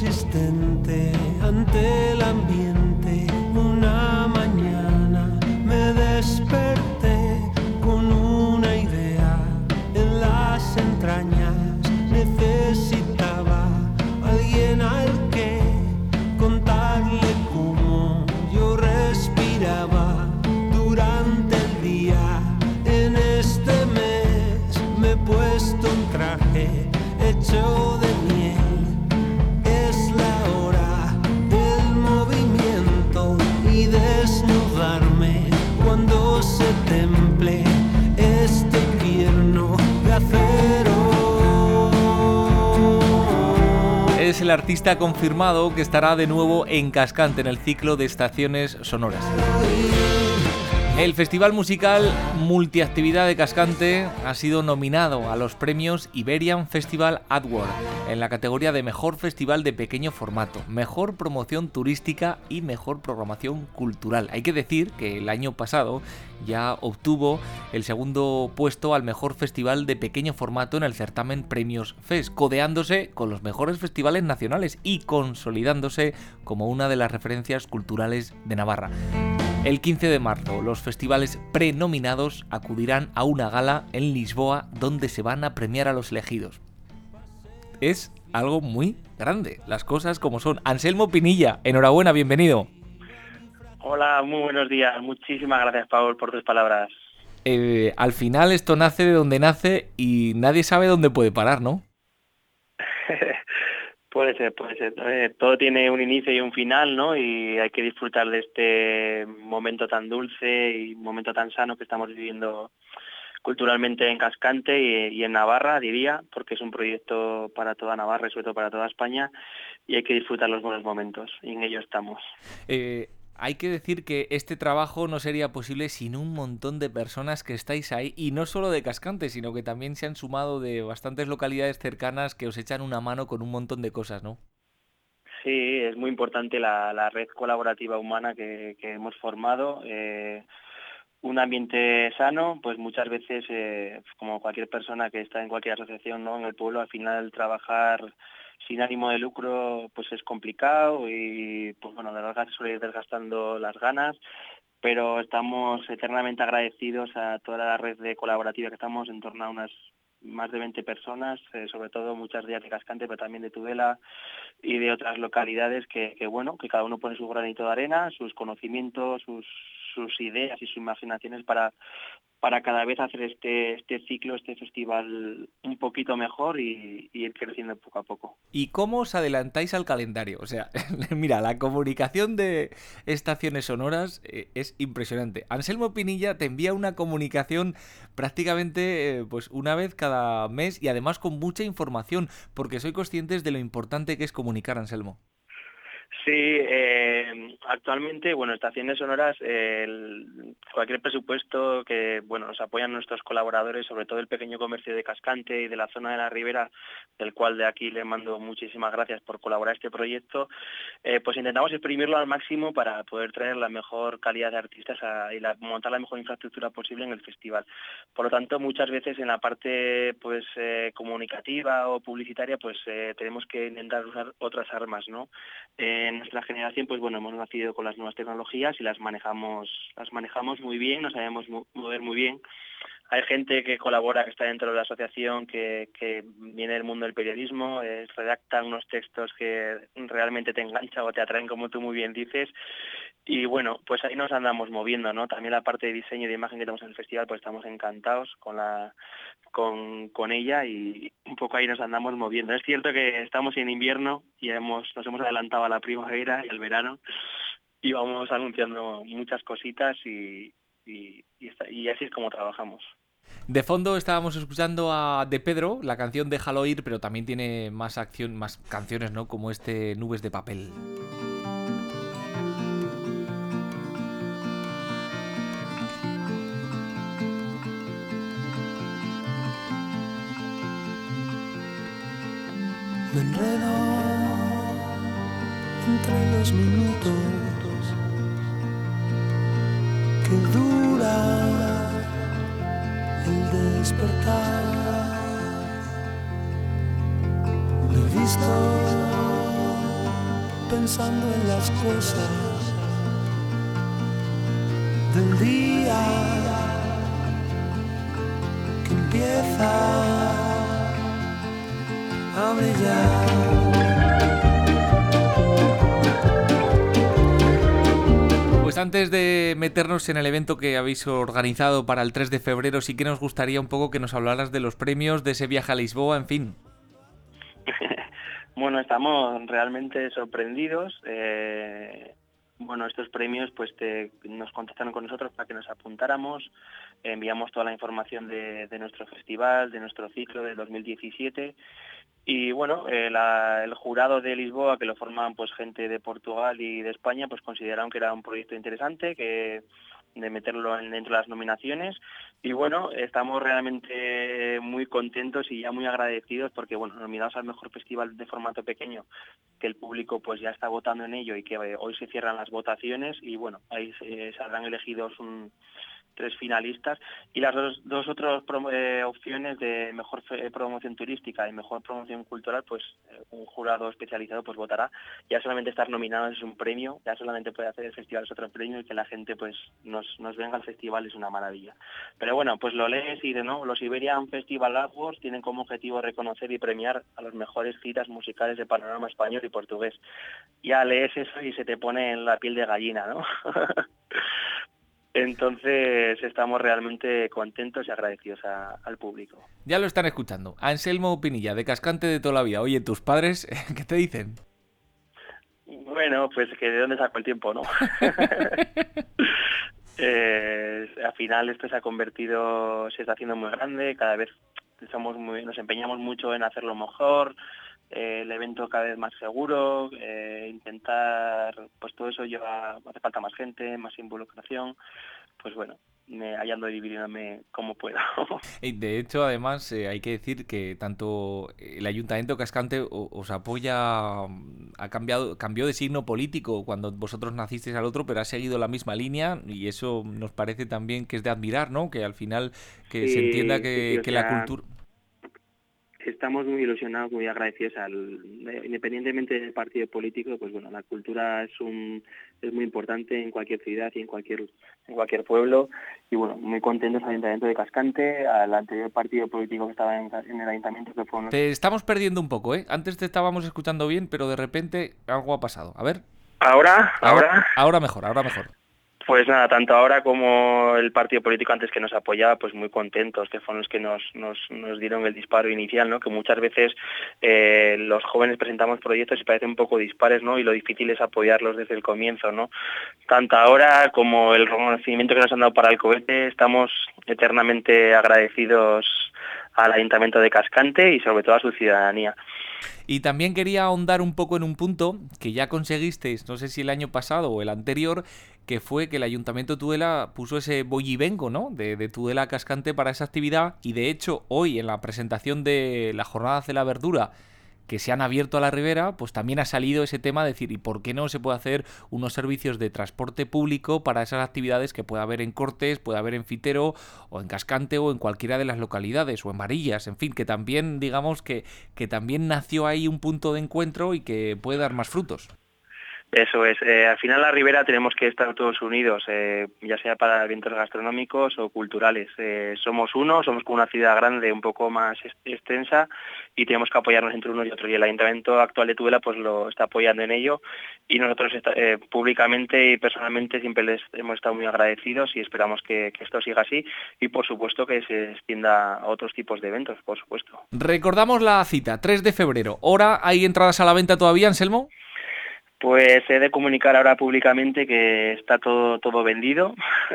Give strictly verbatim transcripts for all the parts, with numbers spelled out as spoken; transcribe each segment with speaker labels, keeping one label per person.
Speaker 1: resistente ante el ambiente. Una mañana me desperté con una idea en las entrañas. Necesitaba alguien al que contarle cómo yo respiraba durante el día. En este mes me he puesto un traje hecho de miel. Es la hora del movimiento y desnudarme cuando se temple este invierno de acero.
Speaker 2: Es el artista confirmado que estará de nuevo en Cascante en el ciclo de estaciones sonoras. El festival musical multiactividad de Cascante ha sido nominado a los premios Iberian Festival Award en la categoría de Mejor Festival de Pequeño Formato, Mejor Promoción Turística y Mejor Programación Cultural. Hay que decir que el año pasado ya obtuvo el segundo puesto al Mejor Festival de Pequeño Formato en el certamen Premios Fest, codeándose con los mejores festivales nacionales y consolidándose como una de las referencias culturales de Navarra. El quince de marzo, los festivales prenominados acudirán a una gala en Lisboa donde se van a premiar a los elegidos. Es algo muy grande, las cosas como son. Anselmo Pinilla, enhorabuena, bienvenido.
Speaker 3: Hola, muy buenos días. Muchísimas gracias, Paul, por tus palabras.
Speaker 2: Eh, al final esto nace de donde nace y nadie sabe dónde puede parar, ¿no?
Speaker 3: Puede ser, puede ser. Eh, todo tiene un inicio y un final, ¿no? Y hay que disfrutar de este momento tan dulce y momento tan sano que estamos viviendo culturalmente en Cascante y, y en Navarra, diría, porque es un proyecto para toda Navarra y sobre todo para toda España, y hay que disfrutar los buenos momentos, y en ello estamos.
Speaker 2: Eh... Hay que decir que este trabajo no sería posible sin un montón de personas que estáis ahí, y no solo de Cascante, sino que también se han sumado de bastantes localidades cercanas que os echan una mano con un montón de cosas, ¿no?
Speaker 3: Sí, es muy importante la, la red colaborativa humana que, que hemos formado. Eh, un ambiente sano, pues muchas veces, eh, como cualquier persona que está en cualquier asociación, ¿no?, en el pueblo, al final trabajar sin ánimo de lucro pues es complicado y pues bueno, de verdad se suele ir desgastando las ganas, pero estamos eternamente agradecidos a toda la red de colaborativa que estamos, en torno a unas más de veinte personas, eh, sobre todo muchas de ellas de Cascante, pero también de Tudela y de otras localidades que, que bueno, que cada uno pone su granito de arena, sus conocimientos, sus sus ideas y sus imaginaciones para para cada vez hacer este este ciclo, este festival un poquito mejor y, y ir creciendo poco a poco.
Speaker 2: ¿Y cómo os adelantáis al calendario? O sea, mira, la comunicación de estaciones sonoras eh, es impresionante. Anselmo Pinilla te envía una comunicación prácticamente eh, pues una vez cada mes y además con mucha información, porque soy conscientes de lo importante que es comunicar, Anselmo.
Speaker 3: Sí, eh, actualmente, bueno, Estaciones Sonoras, eh, el, cualquier presupuesto que, bueno, nos apoyan nuestros colaboradores, sobre todo el pequeño comercio de Cascante y de la zona de la Ribera, del cual de aquí le mando muchísimas gracias por colaborar a este proyecto, eh, pues intentamos exprimirlo al máximo para poder traer la mejor calidad de artistas a, y la, montar la mejor infraestructura posible en el festival. Por lo tanto, muchas veces en la parte pues eh, comunicativa o publicitaria, pues eh, tenemos que intentar usar otras armas, ¿no? Eh, En nuestra generación, pues bueno, hemos nacido con las nuevas tecnologías y las manejamos, las manejamos muy bien, nos sabemos mover muy bien. Hay gente que colabora, que está dentro de la asociación, que, que viene del mundo del periodismo, eh, redacta unos textos que realmente te enganchan o te atraen, como tú muy bien dices. Y bueno, pues ahí nos andamos moviendo, ¿no? También la parte de diseño y de imagen que tenemos en el festival, pues estamos encantados con la con, con ella y un poco ahí nos andamos moviendo. Es cierto que estamos en invierno y hemos nos hemos adelantado a la primavera y al verano y vamos anunciando muchas cositas y, y, y, está, y así es como trabajamos.
Speaker 2: De fondo estábamos escuchando a De Pedro, la canción Déjalo ir, pero también tiene más acción, más canciones, ¿no? Como este Nubes de papel.
Speaker 1: Me enredo entre los minutos que dura el despertar. Me he visto pensando en las cosas del día que empieza a brillar.
Speaker 2: Pues antes de meternos en el evento que habéis organizado para el tres de febrero, sí que nos gustaría un poco que nos hablaras de los premios, de ese viaje a Lisboa, en fin.
Speaker 3: Bueno, estamos realmente sorprendidos. Eh, bueno, estos premios pues te, nos contactaron con nosotros para que nos apuntáramos. Enviamos toda la información de, de nuestro festival, de nuestro ciclo de dos mil diecisiete. Y bueno, eh, la, el jurado de Lisboa, que lo forman pues gente de Portugal y de España, pues consideraron que era un proyecto interesante, que de meterlo en, dentro de las nominaciones. Y bueno, estamos realmente muy contentos y ya muy agradecidos porque, bueno, nominados al mejor festival de formato pequeño, que el público pues ya está votando en ello y que eh, hoy se cierran las votaciones y bueno, ahí se, se habrán elegidos un... tres finalistas, y las dos, dos otras eh, opciones de mejor fe, promoción turística y mejor promoción cultural, pues eh, un jurado especializado pues votará. Ya solamente estar nominado es un premio, ya solamente puede hacer el festival es otro premio, y que la gente pues nos, nos venga al festival es una maravilla. Pero bueno, pues lo lees y de no, los Iberian Festival Awards tienen como objetivo reconocer y premiar a las mejores citas musicales de panorama español y portugués. Ya lees eso y se te pone la piel de gallina, ¿no? Entonces estamos realmente contentos y agradecidos a, al público.
Speaker 2: Ya lo están escuchando. Anselmo Pinilla, de Cascante de toda la vida. Oye, ¿tus padres qué te dicen?
Speaker 3: Bueno, pues que de dónde saco el tiempo, ¿no? eh, al final esto se ha convertido, se está haciendo muy grande, cada vez somos muy, nos empeñamos mucho en hacerlo mejor, eh, el evento cada vez más seguro, eh, intentar, pues todo eso lleva, hace falta más gente, más involucración, pues bueno, me hallando dividiéndome como puedo.
Speaker 2: Y de hecho, además, eh, hay que decir que tanto el Ayuntamiento de Cascante os apoya, ha cambiado, cambió de signo político cuando vosotros nacisteis al otro, pero ha seguido la misma línea, y eso nos parece también que es de admirar, ¿no? Que al final que
Speaker 3: sí,
Speaker 2: se entienda que,
Speaker 3: sí, o
Speaker 2: que
Speaker 3: sea,
Speaker 2: la cultura...
Speaker 3: Estamos muy ilusionados, muy agradecidos al, independientemente del partido político, pues bueno, la cultura es un es muy importante en cualquier ciudad y en cualquier en cualquier pueblo, y bueno, muy contentos al Ayuntamiento de Cascante, al anterior partido político que estaba en, en el Ayuntamiento, que fue unos...
Speaker 2: Te estamos perdiendo un poco, ¿eh? Antes te estábamos escuchando bien, pero de repente algo ha pasado. A ver.
Speaker 3: ¿Ahora? ¿Ahora?
Speaker 2: Ahora, ahora mejor, ahora mejor.
Speaker 3: Pues nada, tanto ahora como el partido político antes que nos apoyaba, pues muy contentos, que fueron los que nos, nos, nos dieron el disparo inicial, ¿no? Que muchas veces eh, los jóvenes presentamos proyectos y parecen un poco dispares, ¿no? Y lo difícil es apoyarlos desde el comienzo, ¿no? Tanto ahora como el reconocimiento que nos han dado para el cohete, estamos eternamente agradecidos al Ayuntamiento de Cascante y sobre todo a su ciudadanía.
Speaker 2: Y también quería ahondar un poco en un punto que ya conseguisteis, no sé si el año pasado o el anterior, que fue que el Ayuntamiento de Tudela puso ese voy y vengo, ¿no? De, de Tudela a Cascante para esa actividad, y de hecho hoy en la presentación de la Jornada de la Verdura, que se han abierto a la ribera, pues también ha salido ese tema de decir, ¿y por qué no se puede hacer unos servicios de transporte público para esas actividades que pueda haber en Cortes, puede haber en Fitero, o en Cascante, o en cualquiera de las localidades, o en Varillas, en fin, que también, digamos, que, que también nació ahí un punto de encuentro y que puede dar más frutos?
Speaker 3: Eso es, eh, al final la ribera tenemos que estar todos unidos, eh, ya sea para eventos gastronómicos o culturales. Eh, somos uno, somos como una ciudad grande, un poco más extensa, y tenemos que apoyarnos entre uno y otro. Y el Ayuntamiento actual de Tudela pues lo está apoyando en ello, y nosotros está, eh, públicamente y personalmente siempre les hemos estado muy agradecidos, y esperamos que, que esto siga así, y por supuesto que se extienda a otros tipos de eventos, por supuesto.
Speaker 2: Recordamos la cita, tres de febrero. ¿Hora? ¿Hay entradas a la venta todavía, Anselmo?
Speaker 3: Pues he de comunicar ahora públicamente que está todo todo vendido.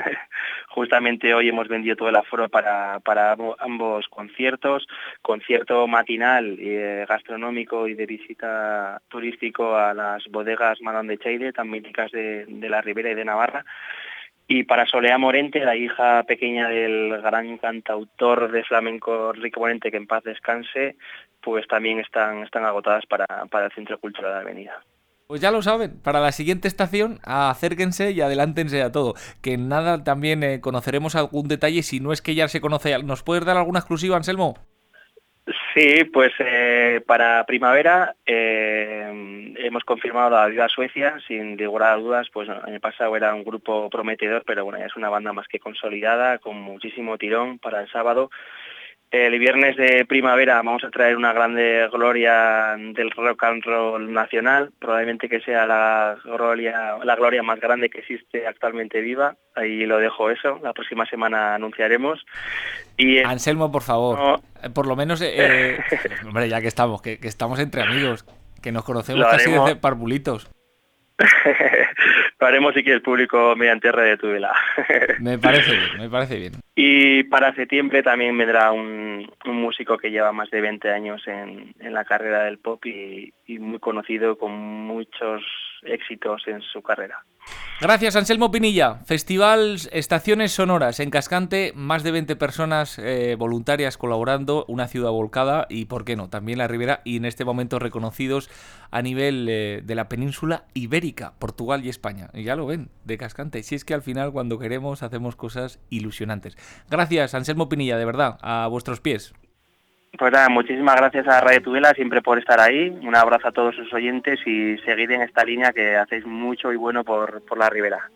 Speaker 3: Justamente hoy hemos vendido todo el aforo para, para ambos conciertos, concierto matinal eh, gastronómico y de visita turístico a las bodegas Madame de Cheire, tan míticas de, de la Ribera y de Navarra. Y para Solea Morente, la hija pequeña del gran cantautor de flamenco Enrique Morente, que en paz descanse, pues también están, están agotadas para, para el Centro Cultural de la Avenida.
Speaker 2: Pues ya lo saben, para la siguiente estación acérquense y adelántense a todo, que en nada también eh, conoceremos algún detalle, si no es que ya se conoce. ¿Nos puedes dar alguna exclusiva, Anselmo?
Speaker 3: Sí, pues eh, para primavera eh, hemos confirmado a Viva Suecia, sin lugar a dudas, pues el año pasado era un grupo prometedor, pero bueno, ya es una banda más que consolidada, con muchísimo tirón para el sábado. El viernes de primavera vamos a traer una grande gloria del rock and roll nacional, probablemente que sea la gloria, la gloria más grande que existe actualmente viva. Ahí lo dejo eso, la próxima semana anunciaremos. Y el...
Speaker 2: Anselmo, por favor,
Speaker 3: no...
Speaker 2: por lo menos, eh, hombre, ya que estamos, que, que estamos entre amigos, que nos conocemos
Speaker 3: Lo
Speaker 2: casi
Speaker 3: haremos...
Speaker 2: desde parvulitos.
Speaker 3: Lo haremos si quiere el público mediante Red de Tudela.
Speaker 2: Me parece bien, me parece bien.
Speaker 3: Y para septiembre también vendrá un, un músico que lleva más de veinte años en, en la carrera del pop y, y muy conocido, con muchos éxitos en su carrera.
Speaker 2: Gracias, Anselmo Pinilla. Festival Estaciones Sonoras en Cascante, más de veinte personas eh, voluntarias colaborando, una ciudad volcada y, ¿por qué no?, también la Ribera, y en este momento reconocidos a nivel eh, de la península ibérica, Portugal y España. Y ya lo ven, de Cascante. Si es que al final, cuando queremos, hacemos cosas ilusionantes. Gracias, Anselmo Pinilla, de verdad, a vuestros pies.
Speaker 3: Pues nada, muchísimas gracias a Radio Tudela siempre por estar ahí. Un abrazo a todos sus oyentes y seguir en esta línea que hacéis mucho y bueno por, por la Ribera.